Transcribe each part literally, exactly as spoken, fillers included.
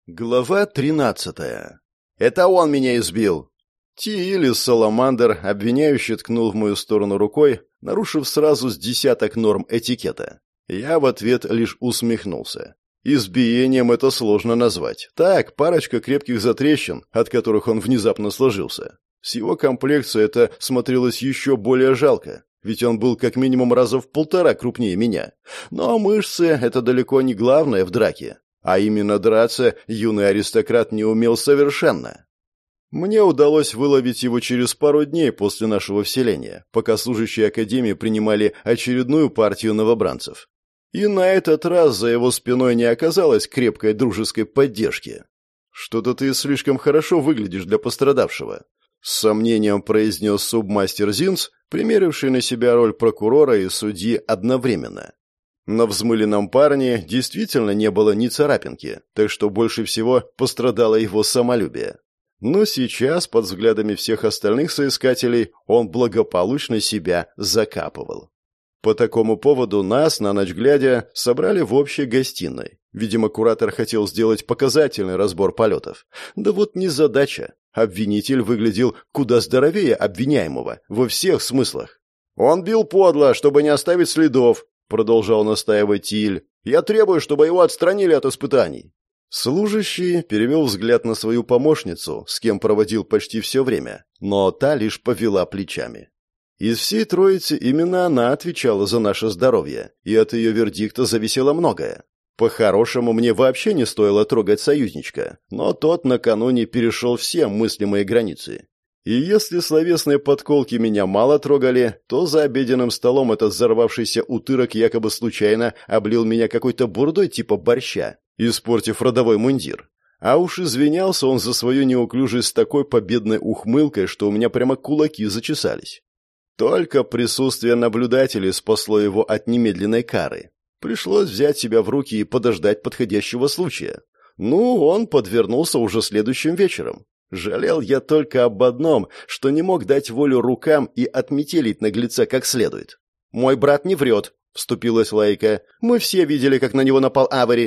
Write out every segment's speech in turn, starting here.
Глава тринадцатая. «Это он меня избил!» Тиили Саламандр обвиняюще ткнул в мою сторону рукой, нарушив сразу с десяток норм этикета. Я в ответ лишь усмехнулся. Избиением это сложно назвать. Так, парочка крепких затрещин, от которых он внезапно сложился. С его комплекцией это смотрелось еще более жалко, ведь он был как минимум раза в полтора крупнее меня. Но мышцы — это далеко не главное в драке. А именно драться юный аристократ не умел совершенно. Мне удалось выловить его через пару дней после нашего вселения, пока служащие Академии принимали очередную партию новобранцев. И на этот раз за его спиной не оказалось крепкой дружеской поддержки. «Что-то ты слишком хорошо выглядишь для пострадавшего», — с сомнением произнес субмастер Зинц, примеривший на себя роль прокурора и судьи одновременно. На взмыленном парне действительно не было ни царапинки, так что больше всего пострадало его самолюбие. Но сейчас, под взглядами всех остальных соискателей, он благополучно себя закапывал. По такому поводу нас, на ночь глядя, собрали в общей гостиной. Видимо, куратор хотел сделать показательный разбор полетов. Да вот незадача. Обвинитель выглядел куда здоровее обвиняемого, во всех смыслах. «Он бил подло, чтобы не оставить следов», — продолжал настаивать Тиль. «Я требую, чтобы его отстранили от испытаний». Служащий перевел взгляд на свою помощницу, с кем проводил почти все время, но та лишь повела плечами. Из всей троицы именно она отвечала за наше здоровье, и от ее вердикта зависело многое. По-хорошему, мне вообще не стоило трогать союзничка, но тот накануне перешел все мыслимые границы. И если словесные подколки меня мало трогали, то за обеденным столом этот взорвавшийся утырок якобы случайно облил меня какой-то бурдой типа борща, испортив родовой мундир. А уж извинялся он за свою неуклюжесть с такой победной ухмылкой, что у меня прямо кулаки зачесались. Только присутствие наблюдателей спасло его от немедленной кары. Пришлось взять себя в руки и подождать подходящего случая. Ну, он подвернулся уже следующим вечером. Жалел я только об одном, что не мог дать волю рукам и отметелить наглеца как следует. «Мой брат не врет», — вступилась Лайка. «Мы все видели, как на него напал Авари».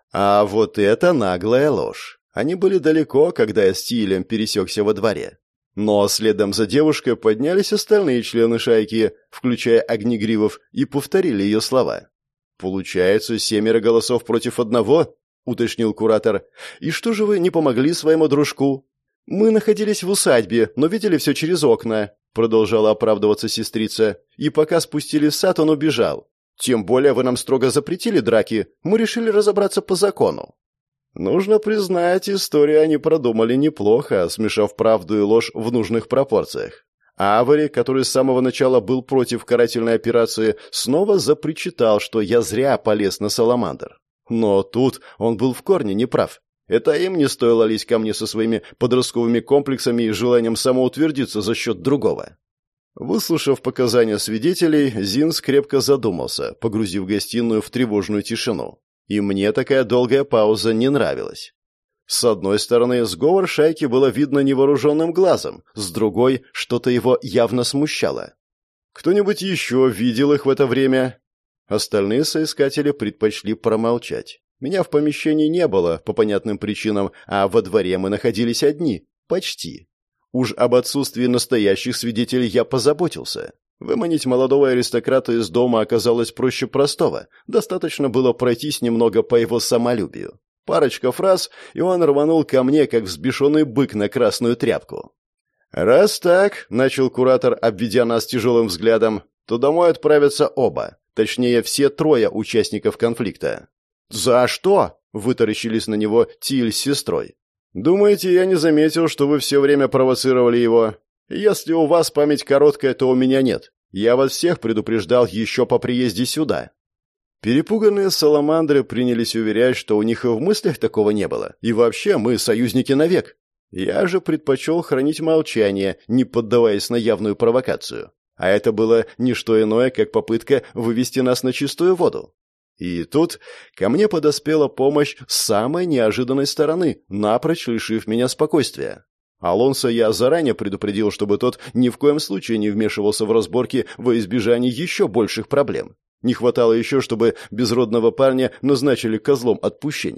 А вот это наглая ложь. Они были далеко, когда я с Тилем пересекся во дворе. Но следом за девушкой поднялись остальные члены шайки, включая Огнегривов, и повторили ее слова. «Получается, семеро голосов против одного?» — уточнил куратор. «И что же вы не помогли своему дружку?» «Мы находились в усадьбе, но видели все через окна», — продолжала оправдываться сестрица. «И пока спустились в сад, он убежал. Тем более вы нам строго запретили драки. Мы решили разобраться по закону». Нужно признать, историю они продумали неплохо, смешав правду и ложь в нужных пропорциях. Авари, который с самого начала был против карательной операции, снова запричитал, что я зря полез на Саламандр. Но тут он был в корне неправ. Это им не стоило лезть ко мне со своими подростковыми комплексами и желанием самоутвердиться за счет другого. Выслушав показания свидетелей, Зинс крепко задумался, погрузив гостиную в тревожную тишину. И мне такая долгая пауза не нравилась. С одной стороны, сговор шайки было видно невооруженным глазом, с другой, что-то его явно смущало. Кто-нибудь еще видел их в это время? Остальные соискатели предпочли промолчать. Меня в помещении не было, по понятным причинам, а во дворе мы находились одни. Почти. Уж об отсутствии настоящих свидетелей я позаботился. Выманить молодого аристократа из дома оказалось проще простого. Достаточно было пройтись немного по его самолюбию. Парочка фраз, и он рванул ко мне, как взбешенный бык на красную тряпку. «Раз так», — начал куратор, обведя нас тяжелым взглядом, — «то домой отправятся оба. Точнее, все трое участников конфликта». «За что?» — вытаращились на него Тиль с сестрой. «Думаете, я не заметил, что вы все время провоцировали его? Если у вас память короткая, то у меня нет. Я вас всех предупреждал еще по приезде сюда». Перепуганные саламандры принялись уверять, что у них и в мыслях такого не было. И вообще, мы союзники навек. Я же предпочел хранить молчание, не поддаваясь на явную провокацию. А это было не что иное, как попытка вывести нас на чистую воду. И тут ко мне подоспела помощь с самой неожиданной стороны, напрочь лишив меня спокойствия. Алонсо я заранее предупредил, чтобы тот ни в коем случае не вмешивался в разборки во избежание еще больших проблем. Не хватало еще, чтобы безродного парня назначили козлом отпущения.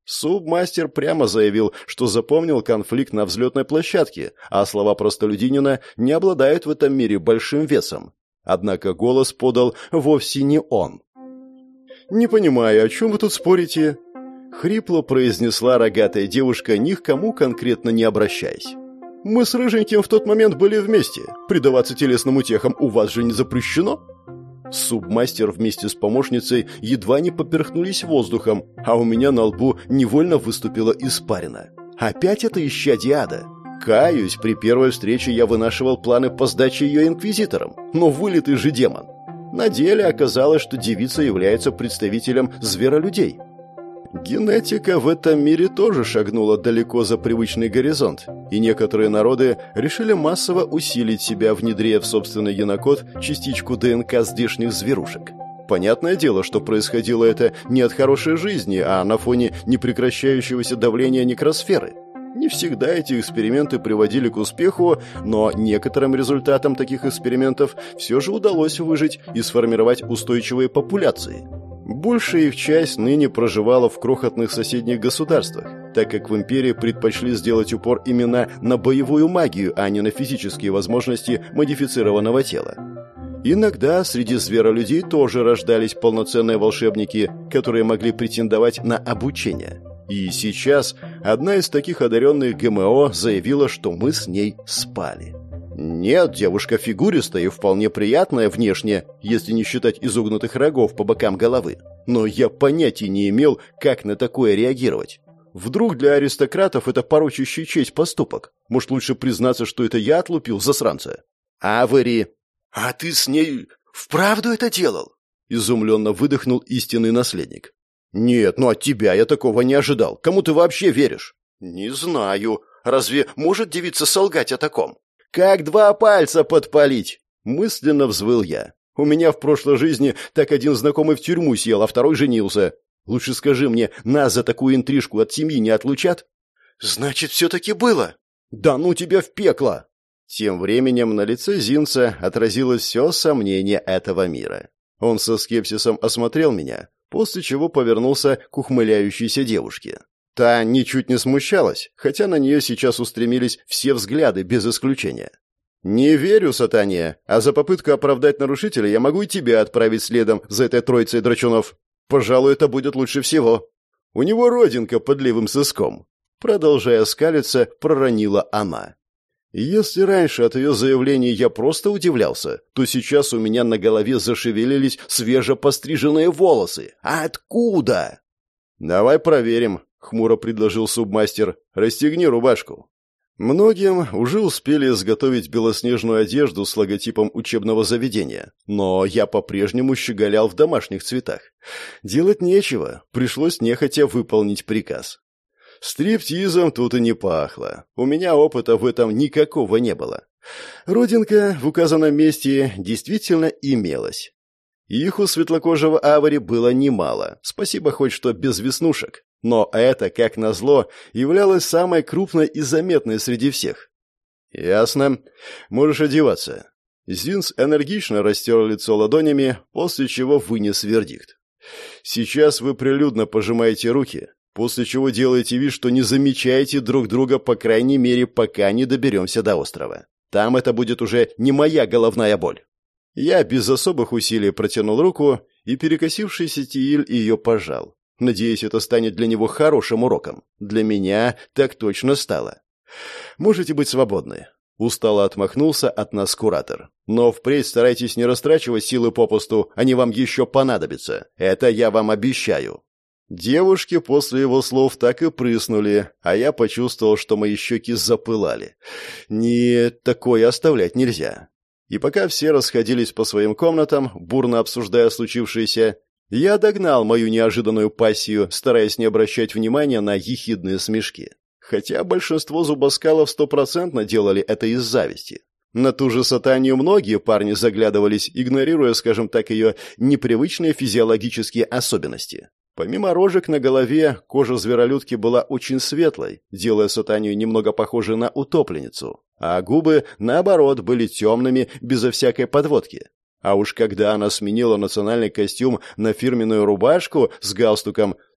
Субмастер прямо заявил, что запомнил конфликт на взлетной площадке, а слова простолюдинина не обладают в этом мире большим весом. Однако голос подал вовсе не он. «Не понимаю, о чем вы тут спорите?» — хрипло произнесла рогатая девушка, ни к кому конкретно не обращаясь. «Мы с Рыженьким в тот момент были вместе. Предаваться телесным утехам у вас же не запрещено?» Субмастер вместе с помощницей едва не поперхнулись воздухом, а у меня на лбу невольно выступила испарина. «Опять это исчадье ада?» Каюсь, при первой встрече я вынашивал планы по сдаче ее инквизиторам, но вылитый же демон. На деле оказалось, что девица является представителем зверолюдей. Генетика в этом мире тоже шагнула далеко за привычный горизонт, и некоторые народы решили массово усилить себя, внедряя в собственный генокод частичку ДНК здешних зверушек. Понятное дело, что происходило это не от хорошей жизни, а на фоне непрекращающегося давления некросферы. Не всегда эти эксперименты приводили к успеху, но некоторым результатам таких экспериментов все же удалось выжить и сформировать устойчивые популяции. Большая их часть ныне проживала в крохотных соседних государствах, так как в империи предпочли сделать упор именно на боевую магию, а не на физические возможности модифицированного тела. Иногда среди зверолюдей тоже рождались полноценные волшебники, которые могли претендовать на обучение. И сейчас одна из таких одаренных ГМО заявила, что мы с ней спали. Нет, девушка фигуристая и вполне приятная внешне, если не считать изогнутых рогов по бокам головы. Но я понятия не имел, как на такое реагировать. Вдруг для аристократов это порочащий честь поступок? Может, лучше признаться, что это я отлупил засранца? Авари! А ты с ней вправду это делал? Изумленно выдохнул истинный наследник. Нет, ну от тебя я такого не ожидал. Кому ты вообще веришь? Не знаю. Разве может девица солгать о таком? «Как два пальца подпалить!» — мысленно взвыл я. «У меня в прошлой жизни так один знакомый в тюрьму сел, а второй женился. Лучше скажи мне, нас за такую интрижку от семьи не отлучат?» «Значит, все-таки было?» «Да ну тебя в пекло!» Тем временем на лице Зинца отразилось все сомнение этого мира. Он со скепсисом осмотрел меня, после чего повернулся к ухмыляющейся девушке. Та ничуть не смущалась, хотя на нее сейчас устремились все взгляды, без исключения. «Не верю, сатане, а за попытку оправдать нарушителя я могу и тебя отправить следом за этой троицей драчунов. Пожалуй, это будет лучше всего. У него родинка под левым соском». Продолжая скалиться, проронила она. Если раньше от ее заявлений я просто удивлялся, то сейчас у меня на голове зашевелились свежепостриженные волосы. Откуда? «Давай проверим», — хмуро предложил субмастер. «Расстегни рубашку». Многим уже успели изготовить белоснежную одежду с логотипом учебного заведения, но я по-прежнему щеголял в домашних цветах. Делать нечего, пришлось нехотя выполнить приказ. Стриптизом тут и не пахло. У меня опыта в этом никакого не было. Родинка в указанном месте действительно имелась. Их у светлокожего Авари было немало, спасибо хоть что без веснушек. Но это, как назло, являлось самой крупной и заметной среди всех. «Ясно. Можешь одеваться». Зинс энергично растер лицо ладонями, после чего вынес вердикт. «Сейчас вы прилюдно пожимаете руки, после чего делаете вид, что не замечаете друг друга, по крайней мере, пока не доберемся до острова. Там это будет уже не моя головная боль». Я без особых усилий протянул руку, и перекосившийся Тииль ее пожал. Надеюсь, это станет для него хорошим уроком. Для меня так точно стало. «Можете быть свободны». Устало отмахнулся от нас куратор. «Но впредь старайтесь не растрачивать силы попусту, они вам еще понадобятся. Это я вам обещаю». Девушки после его слов так и прыснули, а я почувствовал, что мои щеки запылали. Нет, такое оставлять нельзя. И пока все расходились по своим комнатам, бурно обсуждая случившееся, я догнал мою неожиданную пассию, стараясь не обращать внимания на ехидные смешки. Хотя большинство зубоскалов стопроцентно делали это из зависти. На ту же сатанию многие парни заглядывались, игнорируя, скажем так, ее непривычные физиологические особенности. Помимо рожек на голове, кожа зверолюдки была очень светлой, делая сатанию немного похожей на утопленницу, а губы, наоборот, были темными, безо всякой подводки. А уж когда она сменила национальный костюм на фирменную рубашку с галстуком,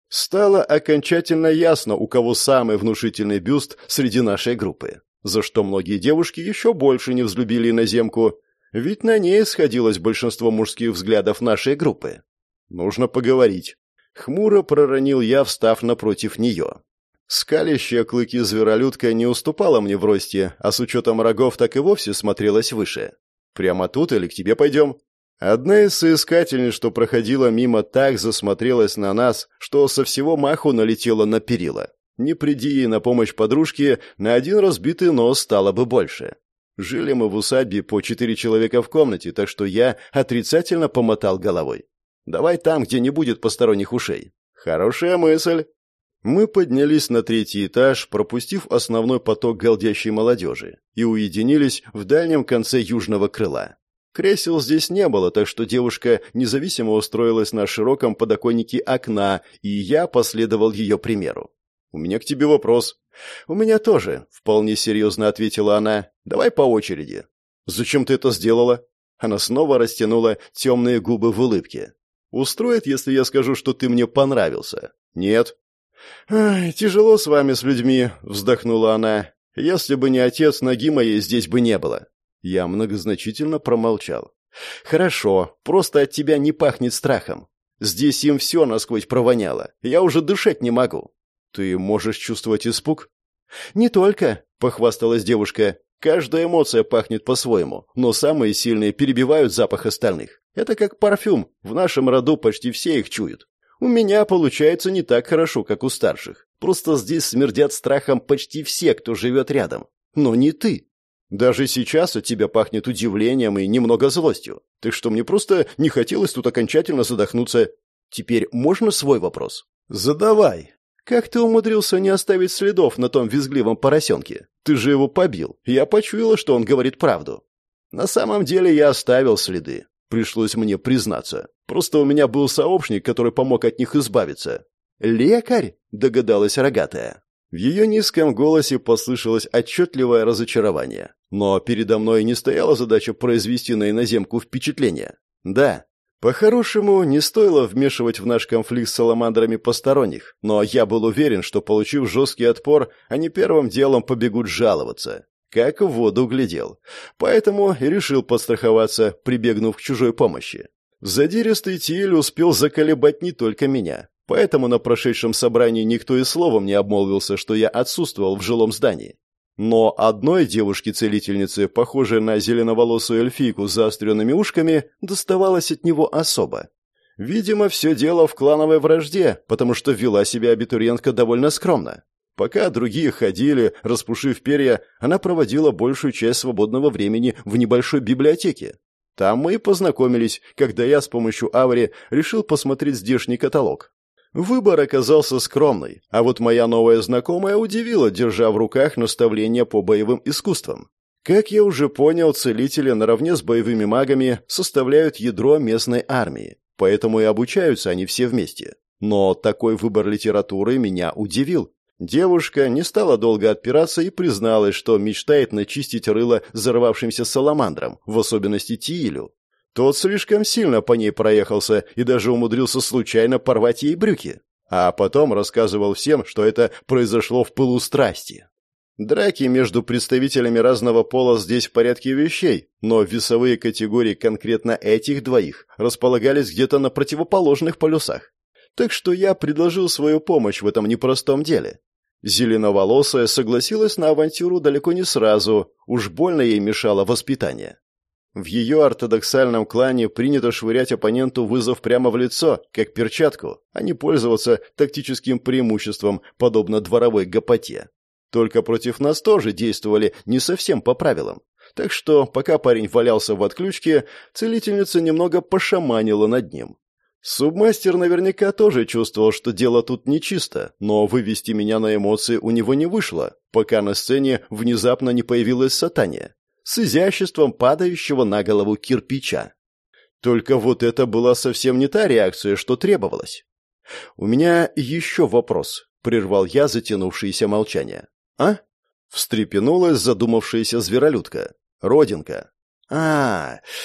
Стало окончательно ясно, у кого самый внушительный бюст среди нашей группы, за что многие девушки еще больше не взлюбили иноземку, ведь на ней сходилось большинство мужских взглядов нашей группы. «Нужно поговорить», — хмуро проронил я, встав напротив нее. Скалящая клыки зверолюдка не уступала мне в росте, а с учетом рогов так и вовсе смотрелась выше. «Прямо тут или к тебе пойдем?» Одна из соискательниц, что проходила мимо, так засмотрелась на нас, что со всего маху налетела на перила. Не приди ей на помощь подружке, на один разбитый нос стало бы больше. Жили мы в усадьбе по четыре человека в комнате, так что я отрицательно помотал головой. «Давай там, где не будет посторонних ушей». «Хорошая мысль». Мы поднялись на третий этаж, пропустив основной поток галдящей молодежи, и уединились в дальнем конце южного крыла. Кресел здесь не было, так что девушка независимо устроилась на широком подоконнике окна, и я последовал ее примеру. «У меня к тебе вопрос». «У меня тоже», — вполне серьезно ответила она. «Давай по очереди». «Зачем ты это сделала?» Она снова растянула темные губы в улыбке. «Устроит, если я скажу, что ты мне понравился?» «Нет». «Ай, тяжело с вами, с людьми», — вздохнула она. «Если бы не отец, ноги моей здесь бы не было». Я многозначительно промолчал. «Хорошо, просто от тебя не пахнет страхом. Здесь им все насквозь провоняло. Я уже дышать не могу». «Ты можешь чувствовать испуг?» «Не только», — похвасталась девушка. «Каждая эмоция пахнет по-своему, но самые сильные перебивают запах остальных. Это как парфюм, в нашем роду почти все их чуют. У меня получается не так хорошо, как у старших. Просто здесь смердят страхом почти все, кто живет рядом. Но не ты. Даже сейчас от тебя пахнет удивлением и немного злостью. Так что мне просто не хотелось тут окончательно задохнуться. Теперь можно свой вопрос?» «Задавай. Как ты умудрился не оставить следов на том визгливом поросенке? Ты же его побил. Я почуяла, что он говорит правду». «На самом деле я оставил следы. Пришлось мне признаться. Просто у меня был сообщник, который помог от них избавиться». «Лекарь?» — догадалась рогатая. В ее низком голосе послышалось отчетливое разочарование. Но передо мной не стояла задача произвести на иноземку впечатление. «Да, по-хорошему, не стоило вмешивать в наш конфликт с саламандрами посторонних, но я был уверен, что, получив жесткий отпор, они первым делом побегут жаловаться. Как в воду глядел. Поэтому и решил подстраховаться, прибегнув к чужой помощи. Задиристый Тиэль успел заколебать не только меня. Поэтому на прошедшем собрании никто и словом не обмолвился, что я отсутствовал в жилом здании. Но одной девушке-целительнице, похожей на зеленоволосую эльфийку с заостренными ушками, доставалось от него особо. Видимо, все дело в клановой вражде, потому что вела себя абитуриентка довольно скромно. Пока другие ходили, распушив перья, она проводила большую часть свободного времени в небольшой библиотеке. Там мы и познакомились, когда я с помощью Аври решил посмотреть здешний каталог. Выбор оказался скромный, а вот моя новая знакомая удивила, держа в руках наставления по боевым искусствам. Как я уже понял, целители наравне с боевыми магами составляют ядро местной армии, поэтому и обучаются они все вместе. Но такой выбор литературы меня удивил. Девушка не стала долго отпираться и призналась, что мечтает начистить рыло взорвавшимся саламандрам, в особенности Тиилю. Тот слишком сильно по ней проехался и даже умудрился случайно порвать ей брюки. А потом рассказывал всем, что это произошло в пылу страсти. Драки между представителями разного пола здесь в порядке вещей, но весовые категории конкретно этих двоих располагались где-то на противоположных полюсах. Так что я предложил свою помощь в этом непростом деле. Зеленоволосая согласилась на авантюру далеко не сразу, уж больно ей мешало воспитание. В ее ортодоксальном клане принято швырять оппоненту вызов прямо в лицо, как перчатку, а не пользоваться тактическим преимуществом, подобно дворовой гопоте. Только против нас тоже действовали не совсем по правилам. Так что, пока парень валялся в отключке, целительница немного пошаманила над ним. Субмастер наверняка тоже чувствовал, что дело тут нечисто, но вывести меня на эмоции у него не вышло, пока на сцене внезапно не появилась Сатания с изяществом падающего на голову кирпича. Только вот это была совсем не та реакция, что требовалось. «У меня еще вопрос», — прервал я затянувшееся молчание. «А?» — встрепенулась задумавшаяся зверолюдка. «Родинка». «А,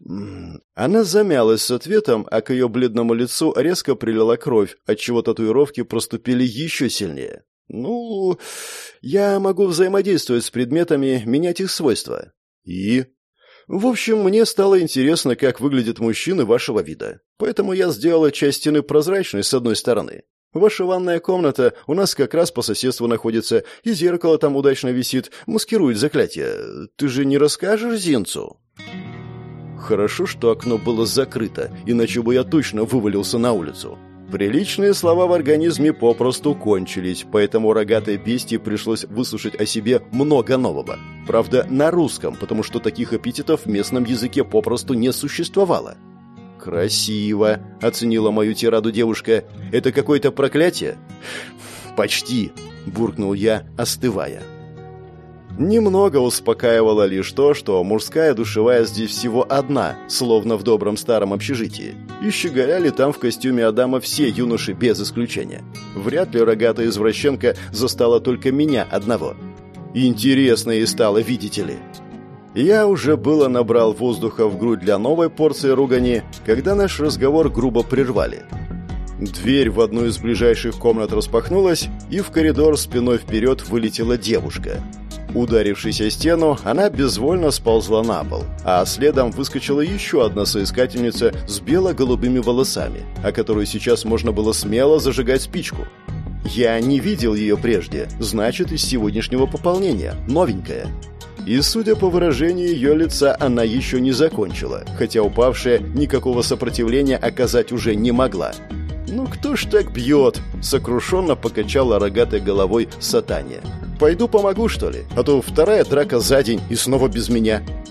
Она замялась с ответом, а к ее бледному лицу резко прилила кровь, отчего татуировки проступили еще сильнее. «Ну, я могу взаимодействовать с предметами, менять их свойства». «И?» «В общем, мне стало интересно, как выглядят мужчины вашего вида. Поэтому я сделала часть стены прозрачной с одной стороны. Ваша ванная комната у нас как раз по соседству находится, и зеркало там удачно висит, маскирует заклятие. Ты же не расскажешь Зинцу?» Хорошо, что окно было закрыто, иначе бы я точно вывалился на улицу. Приличные слова в организме попросту кончились, поэтому рогатой бестии пришлось выслушать о себе много нового. Правда, на русском, потому что таких эпитетов в местном языке попросту не существовало. «Красиво», — оценила мою тираду девушка. «Это какое-то проклятие?» «Почти», — буркнул я, остывая. Немного успокаивало лишь то, что мужская душевая здесь всего одна, словно в добром старом общежитии. И щеголяли там в костюме Адама все юноши без исключения. Вряд ли рогатая извращенка застала только меня одного. Интересно ей стало, видите ли. Я уже было набрал воздуха в грудь для новой порции ругани, когда наш разговор грубо прервали. Дверь в одну из ближайших комнат распахнулась, и в коридор спиной вперед вылетела девушка. Ударившись о стену, она безвольно сползла на пол, а следом выскочила еще одна соискательница с бело-голубыми волосами, о которой сейчас можно было смело зажигать спичку. Я не видел ее прежде, значит, из сегодняшнего пополнения, новенькая. И, судя по выражению ее лица, она еще не закончила, хотя упавшая никакого сопротивления оказать уже не могла. «Ну кто ж так бьет?» — сокрушенно покачала рогатой головой Сатания. «Пойду помогу, что ли? А то вторая драка за день и снова без меня».